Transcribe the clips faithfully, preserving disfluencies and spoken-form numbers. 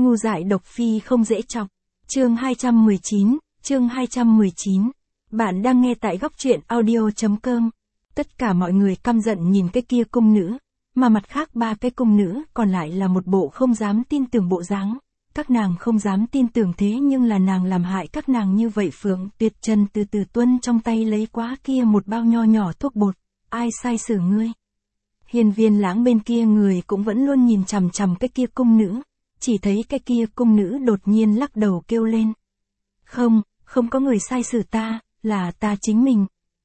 Ngu dại độc phi không dễ chọc. Chương hai trăm mười chín, chương hai trăm mười chín. Bạn đang nghe tại góc truyện audio.com. Tất cả mọi người căm giận nhìn cái kia cung nữ, mà mặt khác ba cái cung nữ còn lại là một bộ không dám tin tưởng bộ dáng. Các nàng không dám tin tưởng thế nhưng là nàng làm hại các nàng như vậy. Phượng Tuyệt Trần từ từ tuân trong tay lấy quá kia một bao nho nhỏ thuốc bột. Ai sai xử ngươi? Hiên Viên Lãng bên kia người cũng vẫn luôn nhìn chằm chằm cái kia cung nữ. Chỉ thấy cái kia cung nữ đột nhiên lắc đầu kêu lên. Không, không có người sai xử ta, là ta chính mình.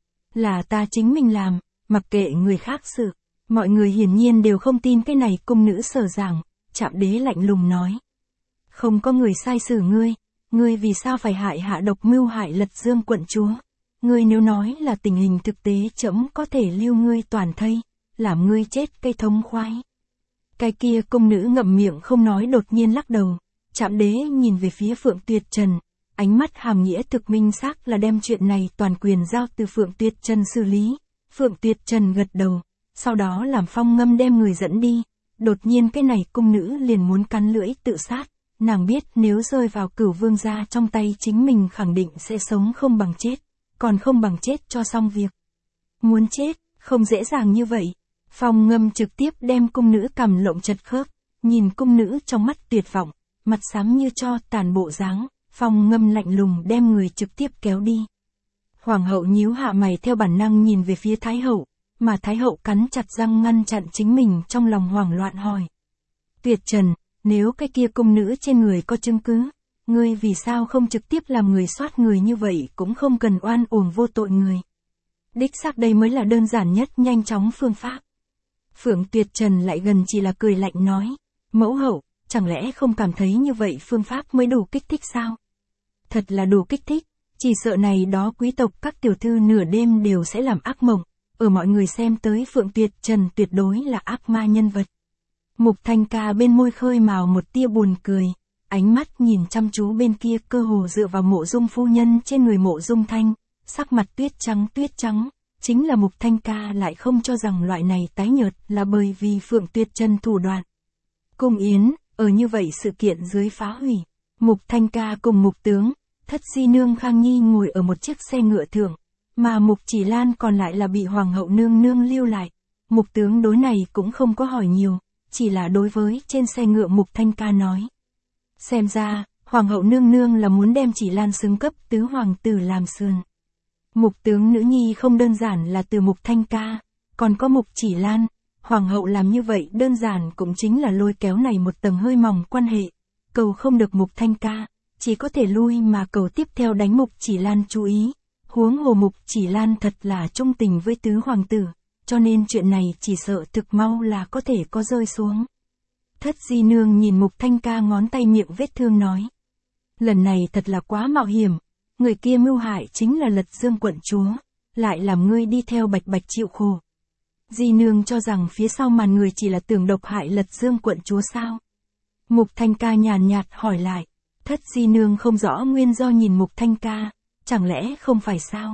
Là ta chính mình làm, mặc kệ người khác xử. Mọi người hiển nhiên đều không tin cái này cung nữ sở giảng. Trạm Đế lạnh lùng nói. Không có người sai xử ngươi, ngươi vì sao phải hại hạ độc mưu hại Lật Dương quận chúa? Ngươi nếu nói là tình hình thực tế trẫm có thể lưu ngươi toàn thây, làm ngươi chết cây thống khoái. Cái kia cung nữ ngậm miệng không nói đột nhiên lắc đầu. Trạm Đế nhìn về phía Phượng Tuyệt Trần, ánh mắt hàm nghĩa thực minh xác là đem chuyện này toàn quyền giao từ Phượng Tuyệt Trần xử lý. Phượng Tuyệt Trần gật đầu, sau đó làm Phong Ngâm đem người dẫn đi. Đột nhiên cái này cung nữ liền muốn cắn lưỡi tự sát. Nàng biết nếu rơi vào Cửu Vương gia trong tay chính mình khẳng định sẽ sống không bằng chết, còn không bằng chết cho xong việc. Muốn chết, không dễ dàng như vậy. Phong Ngâm trực tiếp đem cung nữ cầm lộng chật khớp, nhìn cung nữ trong mắt tuyệt vọng, mặt xám như cho tàn bộ dáng. Phong Ngâm lạnh lùng đem người trực tiếp kéo đi. Hoàng hậu nhíu hạ mày theo bản năng nhìn về phía Thái hậu, mà Thái hậu cắn chặt răng ngăn chặn chính mình trong lòng hoảng loạn hỏi. Tuyệt Trần, nếu cái kia cung nữ trên người có chứng cứ, ngươi vì sao không trực tiếp làm người soát người như vậy cũng không cần oan uổng vô tội người. Đích xác đây mới là đơn giản nhất nhanh chóng phương pháp. Phượng Tuyệt Trần lại gần chỉ là cười lạnh nói. Mẫu hậu, chẳng lẽ không cảm thấy như vậy phương pháp mới đủ kích thích sao? Thật là đủ kích thích, chỉ sợ này đó quý tộc các tiểu thư nửa đêm đều sẽ làm ác mộng. Ở mọi người xem tới Phượng Tuyệt Trần tuyệt đối là ác ma nhân vật. Mục Thanh Ca bên môi khơi mào một tia buồn cười, ánh mắt nhìn chăm chú bên kia cơ hồ dựa vào Mộ Dung phu nhân trên người Mộ Dung Thanh, sắc mặt tuyết trắng tuyết trắng, chính là Mục Thanh Ca lại không cho rằng loại này tái nhợt là bởi vì Phượng Tuyệt Trần thủ đoạn. Cung yến, ở như vậy sự kiện dưới phá hủy, Mục Thanh Ca cùng Mục Tướng, Thất Di Nương Khang Nhi ngồi ở một chiếc xe ngựa thượng, mà Mục Chỉ Lan còn lại là bị Hoàng hậu nương nương lưu lại. Mục Tướng đối này cũng không có hỏi nhiều. Chỉ là đối với trên xe ngựa Mục Thanh Ca nói. Xem ra, Hoàng hậu nương nương là muốn đem Chỉ Lan xứng cấp tứ hoàng tử làm sườn. Mục Tướng nữ nhi không đơn giản là từ Mục Thanh Ca, còn có Mục Chỉ Lan. Hoàng hậu làm như vậy đơn giản cũng chính là lôi kéo này một tầng hơi mỏng quan hệ. Cầu không được Mục Thanh Ca, chỉ có thể lui mà cầu tiếp theo đánh Mục Chỉ Lan chú ý. Huống hồ Mục Chỉ Lan thật là trung tình với tứ hoàng tử. Cho nên chuyện này chỉ sợ thực mau là có thể có rơi xuống. Thất Di Nương nhìn Mục Thanh Ca ngón tay miệng vết thương nói. Lần này thật là quá mạo hiểm. Người kia mưu hại chính là Lật Dương quận chúa. Lại làm ngươi đi theo bạch bạch chịu khổ. Di Nương cho rằng phía sau màn người chỉ là tưởng độc hại Lật Dương quận chúa sao? Mục Thanh Ca nhàn nhạt hỏi lại. Thất Di Nương không rõ nguyên do nhìn Mục Thanh Ca. Chẳng lẽ không phải sao?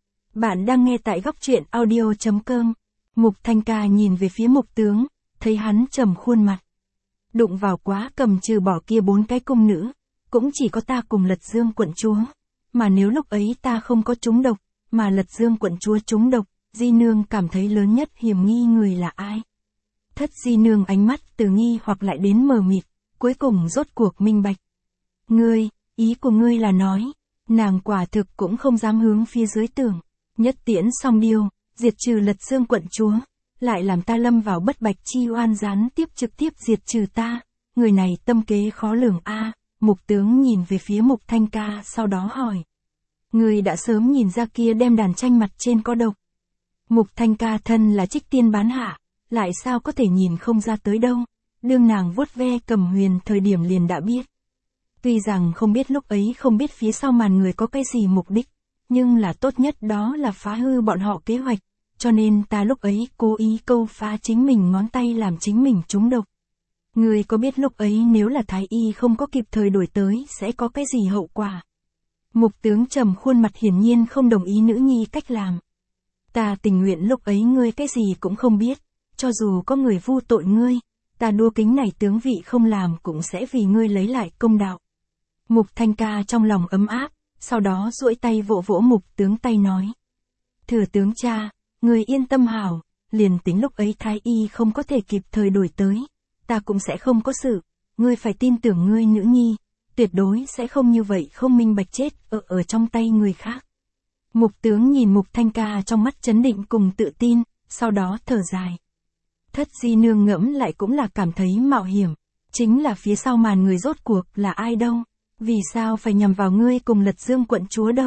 Bạn đang nghe tại góc truyện audio.com. Mục Thanh Ca nhìn về phía Mục Tướng, thấy hắn trầm khuôn mặt. Đụng vào quá cầm trừ bỏ kia bốn cái cung nữ, cũng chỉ có ta cùng Lật Dương quận chúa. Mà nếu lúc ấy ta không có trúng độc, mà Lật Dương quận chúa trúng độc, Di Nương cảm thấy lớn nhất hiểm nghi người là ai? Thất Di Nương ánh mắt từ nghi hoặc lại đến mờ mịt, cuối cùng rốt cuộc minh bạch. Ngươi, ý của ngươi là nói, nàng quả thực cũng không dám hướng phía dưới tưởng, nhất tiễn song điêu. Diệt trừ Lật Dương quận chúa, lại làm ta lâm vào bất bạch chi oan gián tiếp trực tiếp diệt trừ ta, người này tâm kế khó lường a. À, Mục Tướng nhìn về phía Mục Thanh Ca sau đó hỏi. Người đã sớm nhìn ra kia đem đàn tranh mặt trên có độc. Mục Thanh Ca thân là trích tiên bán hạ, lại sao có thể nhìn không ra tới đâu, đương nàng vuốt ve cầm huyền thời điểm liền đã biết. Tuy rằng không biết lúc ấy không biết phía sau màn người có cái gì mục đích. Nhưng là tốt nhất đó là phá hư bọn họ kế hoạch, cho nên ta lúc ấy cố ý câu phá chính mình ngón tay làm chính mình trúng độc. Người có biết lúc ấy nếu là Thái Y không có kịp thời đuổi tới sẽ có cái gì hậu quả? Mục Tướng trầm khuôn mặt hiển nhiên không đồng ý nữ nhi cách làm. Ta tình nguyện lúc ấy ngươi cái gì cũng không biết, cho dù có người vu tội ngươi, ta đua kính này tướng vị không làm cũng sẽ vì ngươi lấy lại công đạo. Mục Thanh Ca trong lòng ấm áp, sau đó duỗi tay vỗ vỗ Mục tướng tay nói. Thừa tướng cha, ngươi yên tâm hảo, liền tính lúc ấy thái y không có thể kịp thời đổi tới, ta cũng sẽ không có sự, ngươi phải tin tưởng ngươi nữ nhi, tuyệt đối sẽ không như vậy không minh bạch chết ở ở trong tay người khác. Mục tướng nhìn Mục Thanh Ca trong mắt chấn định cùng tự tin, sau đó thở dài. Thất di nương ngẫm lại cũng là cảm thấy mạo hiểm, chính là phía sau màn người rốt cuộc là ai đâu, vì sao phải nhằm vào ngươi cùng Lật Dương quận chúa đâu.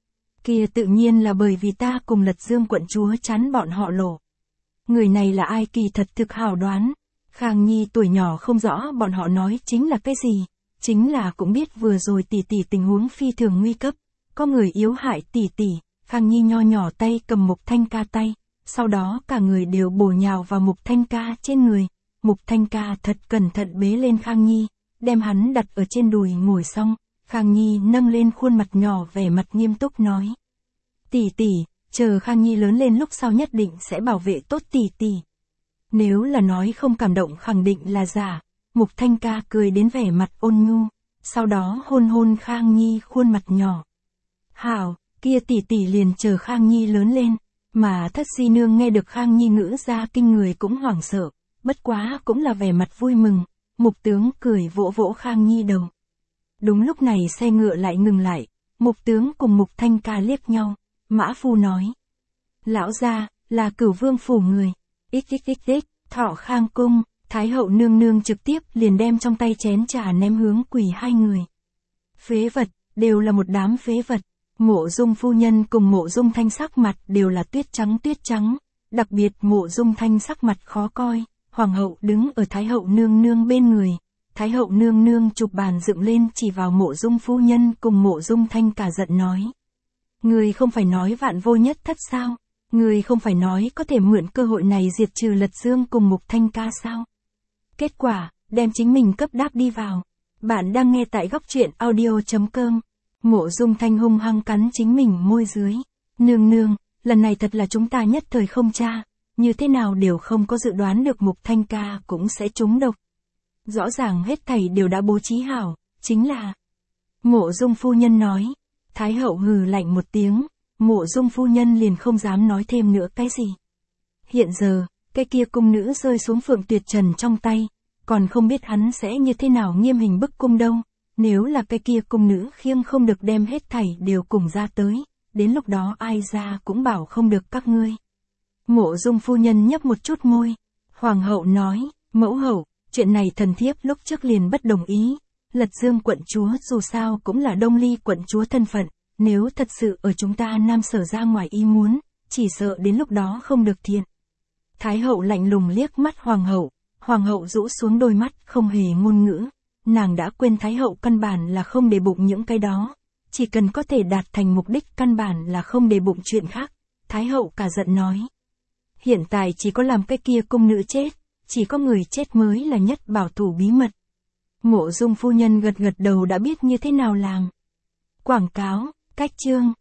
Kia tự nhiên là bởi vì ta cùng Lật Dương quận chúa chán bọn họ lộ. Người này là ai kỳ thật thực hảo đoán, Khang Nhi tuổi nhỏ không rõ bọn họ nói chính là cái gì, chính là cũng biết vừa rồi tỷ tỷ tình huống phi thường nguy cấp, có người yếu hại tỷ tỷ, Khang Nhi nho nhỏ tay cầm Mục Thanh Ca tay, sau đó cả người đều bổ nhào vào Mục Thanh Ca trên người, Mục Thanh Ca thật cẩn thận bế lên Khang Nhi, đem hắn đặt ở trên đùi ngồi xong, Khang Nhi nâng lên khuôn mặt nhỏ vẻ mặt nghiêm túc nói. Tỷ tỷ, chờ Khang Nhi lớn lên lúc sau nhất định sẽ bảo vệ tốt tỷ tỷ. Nếu là nói không cảm động khẳng định là giả, Mục Thanh Ca cười đến vẻ mặt ôn nhu, sau đó hôn hôn Khang Nhi khuôn mặt nhỏ. Hảo, kia tỷ tỷ liền chờ Khang Nhi lớn lên, mà Thất Di Nương nghe được Khang Nhi ngữ ra kinh người cũng hoảng sợ, bất quá cũng là vẻ mặt vui mừng, Mục tướng cười vỗ vỗ Khang Nhi đầu. Đúng lúc này xe ngựa lại ngừng lại, Mục tướng cùng Mục Thanh Ca liếc nhau, Mã Phu nói. Lão gia, là Cửu Vương phủ người, xxxx, Thọ Khang cung, Thái hậu nương nương trực tiếp liền đem trong tay chén trà ném hướng quỳ hai người. Phế vật, đều là một đám phế vật. Mộ Dung phu nhân cùng Mộ Dung Thanh sắc mặt đều là tuyết trắng tuyết trắng, đặc biệt Mộ Dung Thanh sắc mặt khó coi, hoàng hậu đứng ở Thái hậu nương nương bên người, Thái hậu nương nương chụp bàn dựng lên chỉ vào Mộ Dung phu nhân cùng Mộ Dung Thanh cả giận nói. Người không phải nói vạn vô nhất thất sao, người không phải nói có thể mượn cơ hội này diệt trừ Lật Dương cùng Mục Thanh Ca sao. Kết quả, đem chính mình cấp đáp đi vào. Bạn đang nghe tại góc truyện audio chấm com. Mộ Dung Thanh hung hăng cắn chính mình môi dưới. Nương nương, lần này thật là chúng ta nhất thời không tra, như thế nào đều không có dự đoán được Mục Thanh Ca cũng sẽ trúng độc. Rõ ràng hết thảy đều đã bố trí hảo, chính là... Mộ Dung phu nhân nói. Thái hậu hừ lạnh một tiếng, Mộ Dung phu nhân liền không dám nói thêm nữa cái gì. Hiện giờ, cái kia cung nữ rơi xuống Phượng Tuyệt Trần trong tay, còn không biết hắn sẽ như thế nào nghiêm hình bức cung đâu. Nếu là cái kia cung nữ khiêng không được đem hết thảy đều cùng ra tới, đến lúc đó ai ra cũng bảo không được các ngươi. Mộ Dung phu nhân nhấp một chút môi. Hoàng hậu nói, mẫu hậu, chuyện này thần thiếp lúc trước liền bất đồng ý. Lật Dương quận chúa dù sao cũng là Đông Ly quận chúa thân phận, nếu thật sự ở chúng ta Nam Sở ra ngoài ý muốn, chỉ sợ đến lúc đó không được thiện. Thái hậu lạnh lùng liếc mắt hoàng hậu, hoàng hậu rũ xuống đôi mắt không hề ngôn ngữ, nàng đã quên Thái hậu căn bản là không để bụng những cái đó, chỉ cần có thể đạt thành mục đích căn bản là không để bụng chuyện khác. Thái hậu cả giận nói, hiện tại chỉ có làm cái kia cung nữ chết, chỉ có người chết mới là nhất bảo thủ bí mật. Mộ Dung phu nhân gật gật đầu đã biết như thế nào làm. Quảng cáo, cách chương.